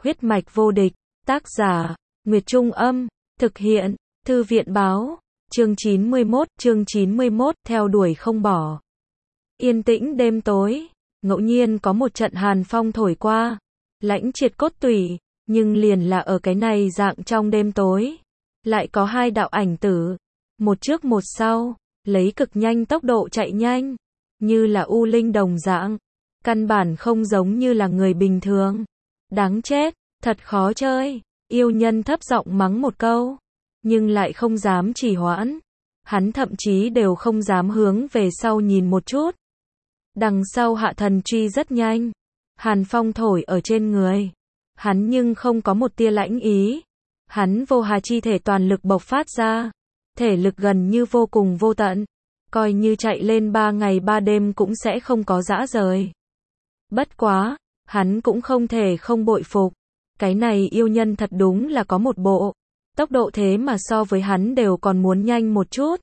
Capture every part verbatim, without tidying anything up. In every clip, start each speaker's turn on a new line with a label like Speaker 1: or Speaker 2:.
Speaker 1: Huyết mạch vô địch, tác giả, Nguyệt Trung Âm, thực hiện, Thư viện Báo, chương chín mươi mốt, chương chín mươi mốt, theo đuổi không bỏ. Yên tĩnh đêm tối, ngẫu nhiên có một trận hàn phong thổi qua, lãnh triệt cốt tủy, nhưng liền là ở cái này dạng trong đêm tối, lại có hai đạo ảnh tử, một trước một sau, lấy cực nhanh tốc độ chạy nhanh, như là u linh đồng dạng, căn bản không giống như là người bình thường. Đáng chết, thật khó chơi, yêu nhân thấp giọng mắng một câu, nhưng lại không dám trì hoãn. Hắn thậm chí đều không dám hướng về sau nhìn một chút. Đằng sau hạ thần truy rất nhanh, hàn phong thổi ở trên người. Hắn nhưng không có một tia lãnh ý. Hắn vô hà chi thể toàn lực bộc phát ra, thể lực gần như vô cùng vô tận, coi như chạy lên ba ngày ba đêm cũng sẽ không có dã rời. Bất quá, hắn cũng không thể không bội phục, cái này yêu nhân thật đúng là có một bộ, tốc độ thế mà so với hắn đều còn muốn nhanh một chút.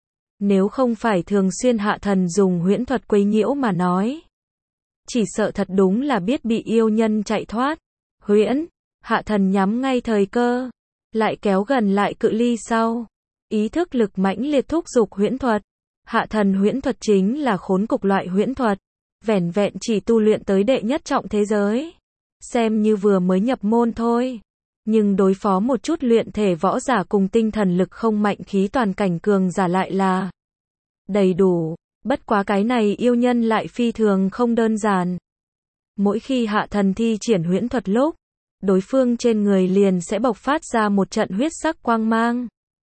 Speaker 1: Nếu không phải thường xuyên hạ thần dùng huyễn thuật quấy nhiễu mà nói, chỉ sợ thật đúng là biết bị yêu nhân chạy thoát. Huyễn, hạ thần nhắm ngay thời cơ, lại kéo gần lại cự ly sau, ý thức lực mãnh liệt thúc giục huyễn thuật. Hạ thần huyễn thuật chính là khốn cục loại huyễn thuật, vẻn vẹn chỉ tu luyện tới đệ nhất trọng thế giới, xem như vừa mới nhập môn thôi, nhưng đối phó một chút luyện thể võ giả cùng tinh thần lực không mạnh khí toàn cảnh cường giả lại là đầy đủ. Bất quá cái này yêu nhân lại phi thường không đơn giản. Mỗi khi hạ thần thi triển huyễn thuật lúc, đối phương trên người liền sẽ bộc phát ra một trận huyết sắc quang mang,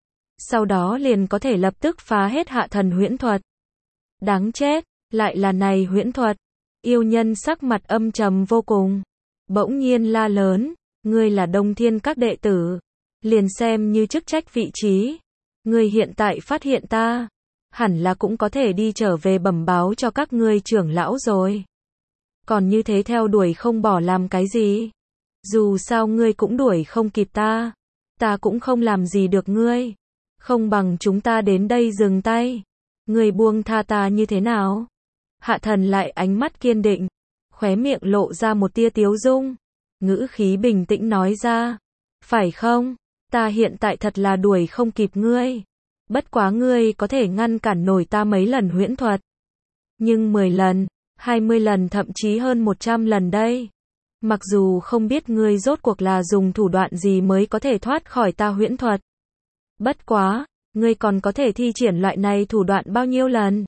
Speaker 1: sau đó liền có thể lập tức phá hết hạ thần huyễn thuật. Đáng chết, lại là này huyễn thuật. Yêu nhân sắc mặt âm trầm vô cùng, bỗng nhiên la lớn, ngươi là Đông Thiên các đệ tử, liền xem như chức trách vị trí, ngươi hiện tại phát hiện ta, hẳn là cũng có thể đi trở về bẩm báo cho các ngươi trưởng lão rồi. Còn như thế theo đuổi không bỏ làm cái gì? Dù sao ngươi cũng đuổi không kịp ta, ta cũng không làm gì được ngươi, không bằng chúng ta đến đây dừng tay, ngươi buông tha ta như thế nào? Hạ thần lại ánh mắt kiên định, khóe miệng lộ ra một tia tiếu dung, ngữ khí bình tĩnh nói ra, phải không, ta hiện tại thật là đuổi không kịp ngươi, bất quá ngươi có thể ngăn cản nổi ta mấy lần huyễn thuật, nhưng mười lần, hai mươi lần thậm chí hơn một trăm lần đây. Mặc dù không biết ngươi rốt cuộc là dùng thủ đoạn gì mới có thể thoát khỏi ta huyễn thuật, bất quá, ngươi còn có thể thi triển loại này thủ đoạn bao nhiêu lần?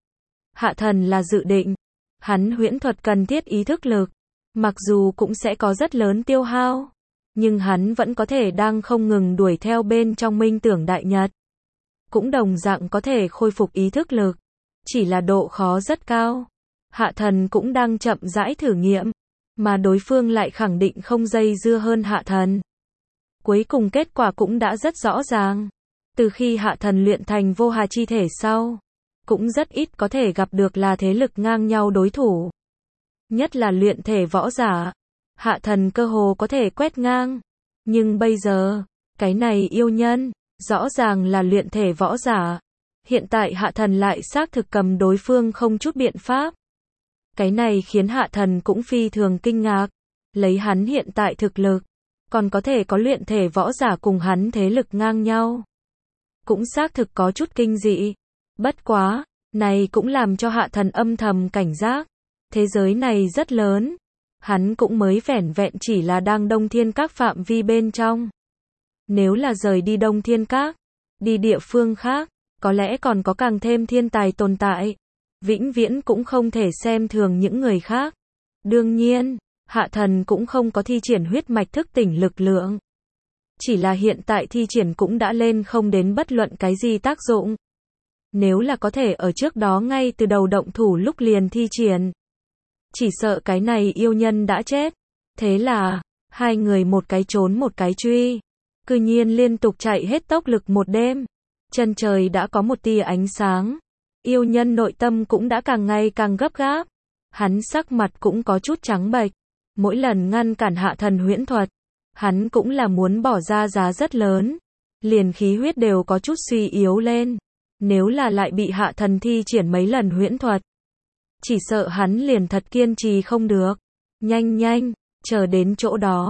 Speaker 1: Hạ thần là dự định, hắn huyễn thuật cần thiết ý thức lực, mặc dù cũng sẽ có rất lớn tiêu hao, nhưng hắn vẫn có thể đang không ngừng đuổi theo bên trong minh tưởng đại nhật, cũng đồng dạng có thể khôi phục ý thức lực, chỉ là độ khó rất cao. Hạ thần cũng đang chậm rãi thử nghiệm, mà đối phương lại khẳng định không dây dưa hơn hạ thần. Cuối cùng kết quả cũng đã rất rõ ràng, từ khi hạ thần luyện thành vô hà chi thể sau, cũng rất ít có thể gặp được là thế lực ngang nhau đối thủ. Nhất là luyện thể võ giả, hạ thần cơ hồ có thể quét ngang. Nhưng bây giờ, cái này yêu nhân, rõ ràng là luyện thể võ giả. Hiện tại hạ thần lại xác thực cầm đối phương không chút biện pháp. Cái này khiến hạ thần cũng phi thường kinh ngạc. Lấy hắn hiện tại thực lực, còn có thể có luyện thể võ giả cùng hắn thế lực ngang nhau. Cũng xác thực có chút kinh dị. Bất quá, này cũng làm cho hạ thần âm thầm cảnh giác. Thế giới này rất lớn, hắn cũng mới vẻn vẹn chỉ là đang Đông Thiên Các phạm vi bên trong. Nếu là rời đi Đông Thiên Các, đi địa phương khác, có lẽ còn có càng thêm thiên tài tồn tại. Vĩnh viễn cũng không thể xem thường những người khác. Đương nhiên, hạ thần cũng không có thi triển huyết mạch thức tỉnh lực lượng. Chỉ là hiện tại thi triển cũng đã lên không đến bất luận cái gì tác dụng. Nếu là có thể ở trước đó ngay từ đầu động thủ lúc liền thi triển, chỉ sợ cái này yêu nhân đã chết. Thế là, hai người một cái trốn một cái truy, cư nhiên liên tục chạy hết tốc lực một đêm. Chân trời đã có một tia ánh sáng, yêu nhân nội tâm cũng đã càng ngày càng gấp gáp. Hắn sắc mặt cũng có chút trắng bệch, mỗi lần ngăn cản hạ thần huyễn thuật, hắn cũng là muốn bỏ ra giá rất lớn, liền khí huyết đều có chút suy yếu lên. Nếu là lại bị hạ thần thi triển mấy lần huyễn thuật, chỉ sợ hắn liền thật kiên trì không được. Nhanh nhanh, chờ đến chỗ đó,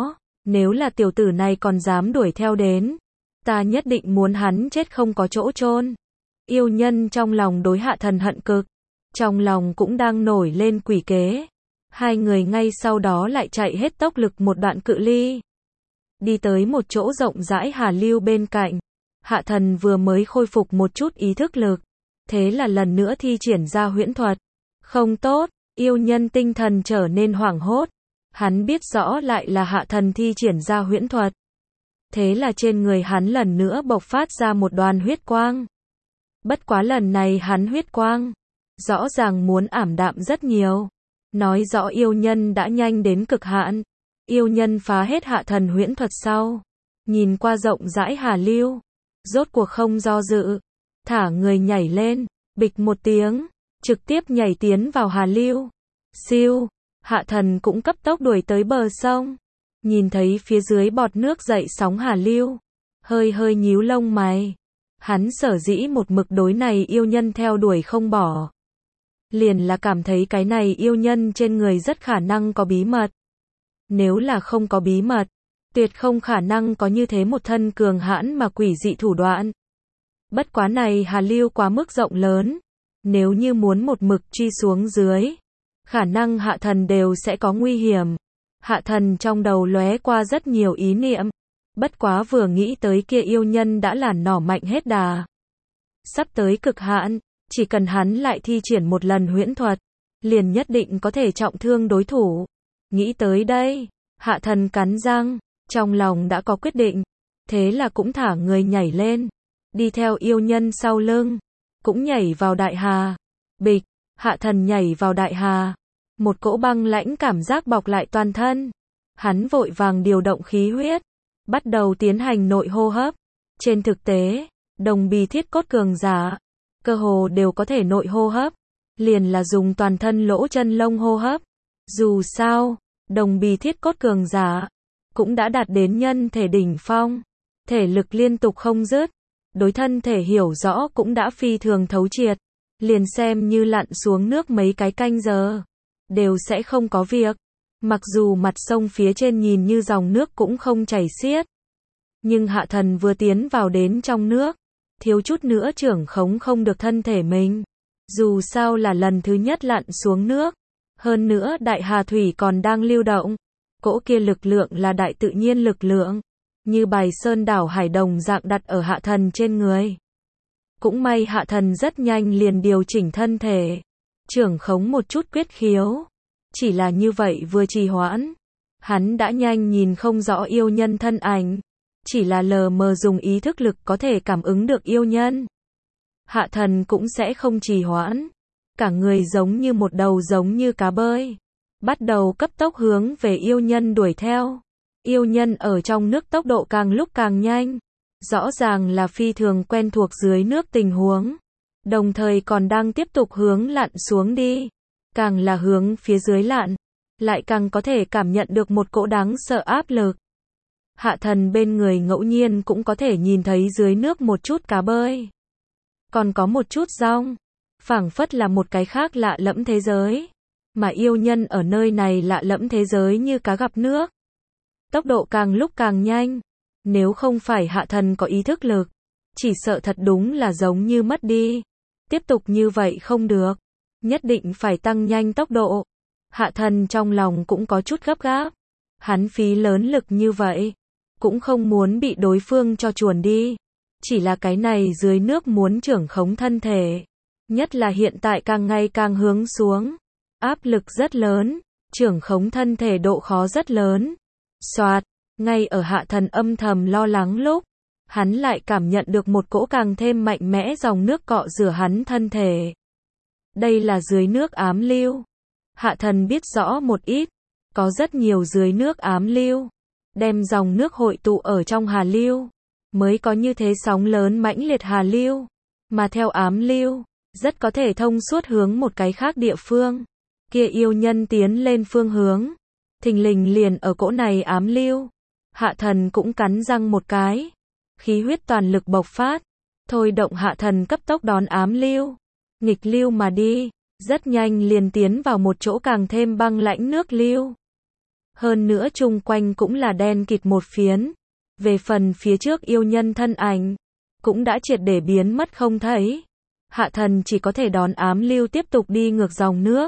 Speaker 1: Nếu là tiểu tử này còn dám đuổi theo đến, ta nhất định muốn hắn chết không có chỗ chôn. Yêu nhân trong lòng đối Hạ Thần hận cực, trong lòng cũng đang nổi lên quỷ kế. Hai người ngay sau đó lại chạy hết tốc lực một đoạn cự ly. Đi tới một chỗ rộng rãi hà lưu bên cạnh. Hạ Thần vừa mới khôi phục một chút ý thức lực. Thế là lần nữa thi triển ra huyễn thuật. Không tốt, yêu nhân tinh thần trở nên hoảng hốt. Hắn biết rõ lại là Hạ Thần thi triển ra huyễn thuật. Thế là trên người hắn lần nữa bộc phát ra một đoàn huyết quang. Bất quá lần này hắn huyết quang, rõ ràng muốn ảm đạm rất nhiều. Nói rõ yêu nhân đã nhanh đến cực hạn. Yêu nhân phá hết Hạ Thần huyễn thuật sau. Nhìn qua rộng rãi hà lưu. Rốt cuộc không do dự. Thả người nhảy lên. Bịch một tiếng. Trực tiếp nhảy tiến vào hà lưu. Siêu. Hạ Thần cũng cấp tốc đuổi tới bờ sông. Nhìn thấy phía dưới bọt nước dậy sóng hà lưu. Hơi hơi nhíu lông mày. Hắn sở dĩ một mực đối này yêu nhân theo đuổi không bỏ. Liền là cảm thấy cái này yêu nhân trên người rất khả năng có bí mật. Nếu là không có bí mật, tuyệt không khả năng có như thế một thân cường hãn mà quỷ dị thủ đoạn. Bất quá này hà lưu quá mức rộng lớn. Nếu như muốn một mực truy xuống dưới, khả năng Hạ Thần đều sẽ có nguy hiểm. Hạ Thần trong đầu lóe qua rất nhiều ý niệm. Bất quá vừa nghĩ tới kia yêu nhân đã là nỏ mạnh hết đà. Sắp tới cực hạn, chỉ cần hắn lại thi triển một lần huyễn thuật, liền nhất định có thể trọng thương đối thủ. Nghĩ tới đây, Hạ Thần cắn răng, trong lòng đã có quyết định. Thế là cũng thả người nhảy lên, đi theo yêu nhân sau lưng, cũng nhảy vào đại hà. Bịch, Hạ Thần nhảy vào đại hà. Một cỗ băng lãnh cảm giác bọc lại toàn thân. Hắn vội vàng điều động khí huyết, bắt đầu tiến hành nội hô hấp. Trên thực tế, đồng bì thiết cốt cường giả, cơ hồ đều có thể nội hô hấp. Liền là dùng toàn thân lỗ chân lông hô hấp. Dù sao, đồng bì thiết cốt cường giả, cũng đã đạt đến nhân thể đỉnh phong. Thể lực liên tục không dứt. Đối thân thể hiểu rõ cũng đã phi thường thấu triệt. Liền xem như lặn xuống nước mấy cái canh giờ, đều sẽ không có việc. Mặc dù mặt sông phía trên nhìn như dòng nước cũng không chảy xiết. Nhưng Hạ Thần vừa tiến vào đến trong nước, thiếu chút nữa trưởng khống không được thân thể mình. Dù sao là lần thứ nhất lặn xuống nước. Hơn nữa đại hà thủy còn đang lưu động. Cỗ kia lực lượng là đại tự nhiên lực lượng. Như bài sơn đảo hải đồng dạng đặt ở Hạ Thần trên người. Cũng may Hạ Thần rất nhanh liền điều chỉnh thân thể. Trưởng khống một chút quyết khiếu. Chỉ là như vậy vừa trì hoãn. Hắn đã nhanh nhìn không rõ yêu nhân thân ảnh. Chỉ là lờ mờ dùng ý thức lực có thể cảm ứng được yêu nhân. Hạ Thần cũng sẽ không trì hoãn. Cả người giống như một đầu giống như cá bơi. Bắt đầu cấp tốc hướng về yêu nhân đuổi theo. Yêu nhân ở trong nước tốc độ càng lúc càng nhanh. Rõ ràng là phi thường quen thuộc dưới nước tình huống. Đồng thời còn đang tiếp tục hướng lặn xuống đi. Càng là hướng phía dưới lặn, lại càng có thể cảm nhận được một cỗ đáng sợ áp lực. Hạ Thần bên người ngẫu nhiên cũng có thể nhìn thấy dưới nước một chút cá bơi. Còn có một chút rong. Phảng phất là một cái khác lạ lẫm thế giới. Mà yêu nhân ở nơi này lạ lẫm thế giới như cá gặp nước. Tốc độ càng lúc càng nhanh. Nếu không phải Hạ Thần có ý thức lực, chỉ sợ thật đúng là giống như mất đi. Tiếp tục như vậy không được. Nhất định phải tăng nhanh tốc độ. Hạ Thần trong lòng cũng có chút gấp gáp. Hắn phí lớn lực như vậy, cũng không muốn bị đối phương cho chuồn đi. Chỉ là cái này dưới nước muốn trưởng khống thân thể. Nhất là hiện tại càng ngày càng hướng xuống. Áp lực rất lớn, trưởng khống thân thể độ khó rất lớn. Soạt, ngay ở Hạ Thần âm thầm lo lắng lúc, hắn lại cảm nhận được một cỗ càng thêm mạnh mẽ dòng nước cọ rửa hắn thân thể. Đây là dưới nước ám lưu. Hạ Thần biết rõ một ít, có rất nhiều dưới nước ám lưu, đem dòng nước hội tụ ở trong hà lưu, mới có như thế sóng lớn mãnh liệt hà lưu, mà theo ám lưu, rất có thể thông suốt hướng một cái khác địa phương. Kia yêu nhân tiến lên phương hướng, thình lình liền ở cỗ này ám lưu. Hạ Thần cũng cắn răng một cái, khí huyết toàn lực bộc phát, thôi động Hạ Thần cấp tốc đón ám lưu, nghịch lưu mà đi, rất nhanh liền tiến vào một chỗ càng thêm băng lãnh nước lưu. Hơn nữa chung quanh cũng là đen kịt một phiến. Về phần phía trước yêu nhân thân ảnh, cũng đã triệt để biến mất không thấy. Hạ thần chỉ có thể đón ám lưu tiếp tục đi ngược dòng nước.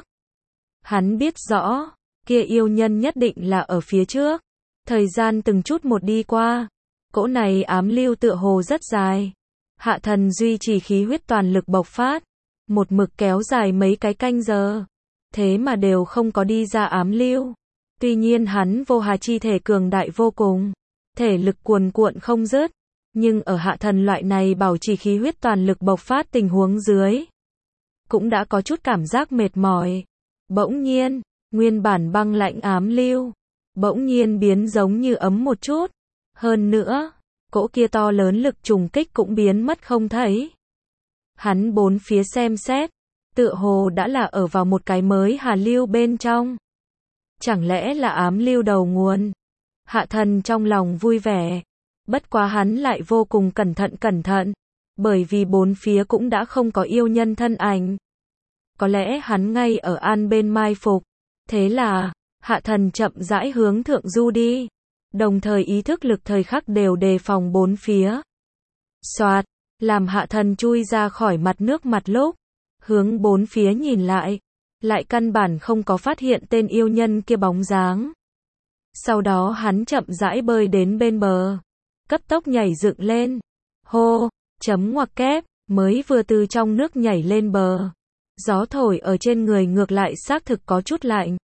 Speaker 1: Hắn biết rõ, kia yêu nhân nhất định là ở phía trước. Thời gian từng chút một đi qua, cỗ này ám lưu tựa hồ rất dài. Hạ thần duy trì khí huyết toàn lực bộc phát, một mực kéo dài mấy cái canh giờ, thế mà đều không có đi ra ám lưu. Tuy nhiên hắn vô hà chi thể cường đại vô cùng, thể lực cuồn cuộn không dứt, nhưng ở hạ thần loại này bảo trì khí huyết toàn lực bộc phát tình huống dưới, cũng đã có chút cảm giác mệt mỏi. Bỗng nhiên, nguyên bản băng lạnh ám lưu, bỗng nhiên biến giống như ấm một chút. Hơn nữa, cỗ kia to lớn lực trùng kích cũng biến mất không thấy. Hắn bốn phía xem xét, tựa hồ đã là ở vào một cái mới hà lưu bên trong. Chẳng lẽ là ám lưu đầu nguồn? Hạ thần trong lòng vui vẻ. Bất quá hắn lại vô cùng cẩn thận cẩn thận, bởi vì bốn phía cũng đã không có yêu nhân thân ảnh. Có lẽ hắn ngay ở an bên mai phục. Thế là, hạ thần chậm rãi hướng thượng du đi, đồng thời ý thức lực thời khắc đều đề phòng bốn phía. Soạt, làm hạ thần chui ra khỏi mặt nước mặt lúc, hướng bốn phía nhìn lại, lại căn bản không có phát hiện tên yêu nhân kia bóng dáng. Sau đó hắn chậm rãi bơi đến bên bờ, cấp tốc nhảy dựng lên. Hô, chấm ngoặc kép, mới vừa từ trong nước nhảy lên bờ. Gió thổi ở trên người ngược lại xác thực có chút lạnh.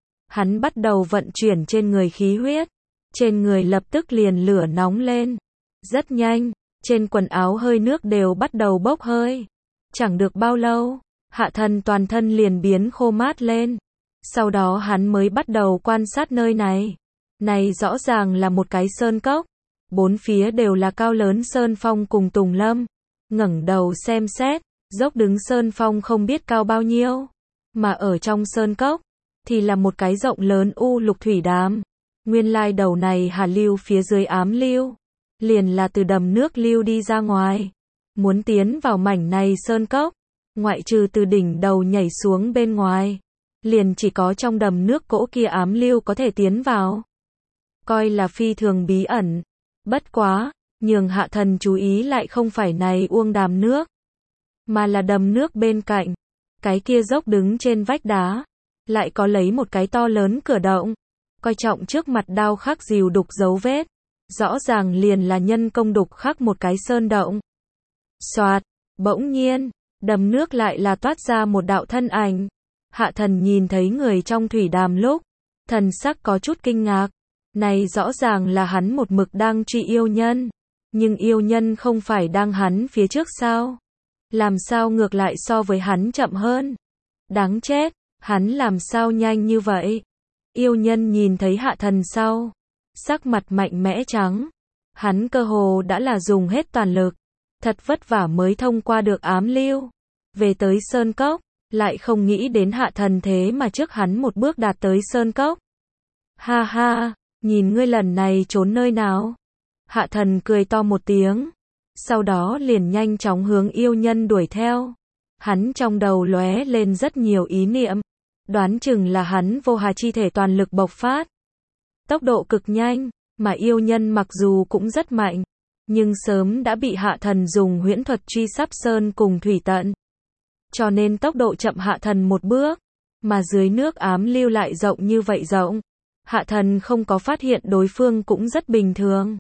Speaker 1: Hắn bắt đầu vận chuyển trên người khí huyết, trên người lập tức liền lửa nóng lên. Rất nhanh, trên quần áo hơi nước đều bắt đầu bốc hơi. Chẳng được bao lâu, hạ thần toàn thân liền biến khô mát lên. Sau đó hắn mới bắt đầu quan sát nơi này. Này rõ ràng là một cái sơn cốc. Bốn phía đều là cao lớn sơn phong cùng tùng lâm. Ngẩng đầu xem xét, dốc đứng sơn phong không biết cao bao nhiêu. Mà ở trong sơn cốc, thì là một cái rộng lớn u lục thủy đàm. Nguyên lai đầu này hà lưu phía dưới ám lưu, liền là từ đầm nước lưu đi ra ngoài. Muốn tiến vào mảnh này sơn cốc, ngoại trừ từ đỉnh đầu nhảy xuống bên ngoài, liền chỉ có trong đầm nước cỗ kia ám lưu có thể tiến vào. Coi là phi thường bí ẩn. Bất quá, nhường hạ thần chú ý lại không phải này uông đàm nước, mà là đầm nước bên cạnh. Cái kia dốc đứng trên vách đá, lại có lấy một cái to lớn cửa động. Coi trọng trước mặt đao khắc dìu đục dấu vết, rõ ràng liền là nhân công đục khắc một cái sơn động. Soạt, bỗng nhiên, đầm nước lại là toát ra một đạo thân ảnh. Hạ thần nhìn thấy người trong thủy đàm lúc, thần sắc có chút kinh ngạc. Này rõ ràng là hắn một mực đang truy yêu nhân, nhưng yêu nhân không phải đang hắn phía trước sao? Làm sao ngược lại so với hắn chậm hơn? Đáng chết, hắn làm sao nhanh như vậy? Yêu nhân nhìn thấy hạ thần sau, sắc mặt mạnh mẽ trắng. Hắn cơ hồ đã là dùng hết toàn lực, thật vất vả mới thông qua được ám lưu. Về tới sơn cốc, lại không nghĩ đến hạ thần thế mà trước hắn một bước đạt tới sơn cốc. Ha ha, nhìn ngươi lần này trốn nơi nào? Hạ thần cười to một tiếng, sau đó liền nhanh chóng hướng yêu nhân đuổi theo. Hắn trong đầu lóe lên rất nhiều ý niệm, đoán chừng là hắn vô hà chi thể toàn lực bộc phát. Tốc độ cực nhanh, mà yêu nhân mặc dù cũng rất mạnh, nhưng sớm đã bị hạ thần dùng huyễn thuật truy sắp sơn cùng thủy tận. Cho nên tốc độ chậm hạ thần một bước, mà dưới nước ám lưu lại rộng như vậy rộng. Hạ thần không có phát hiện đối phương cũng rất bình thường.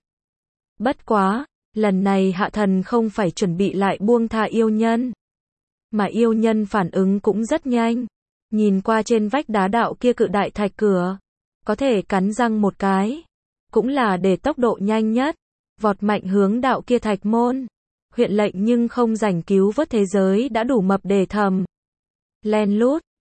Speaker 1: Bất quá, lần này hạ thần không phải chuẩn bị lại buông tha yêu nhân, mà yêu nhân phản ứng cũng rất nhanh. Nhìn qua trên vách đá đạo kia cự đại thạch cửa, có thể cắn răng một cái, cũng là để tốc độ nhanh nhất, vọt mạnh hướng đạo kia thạch môn. Huyện lệnh nhưng không rảnh cứu vớt thế giới đã đủ mập để thầm. Len lút,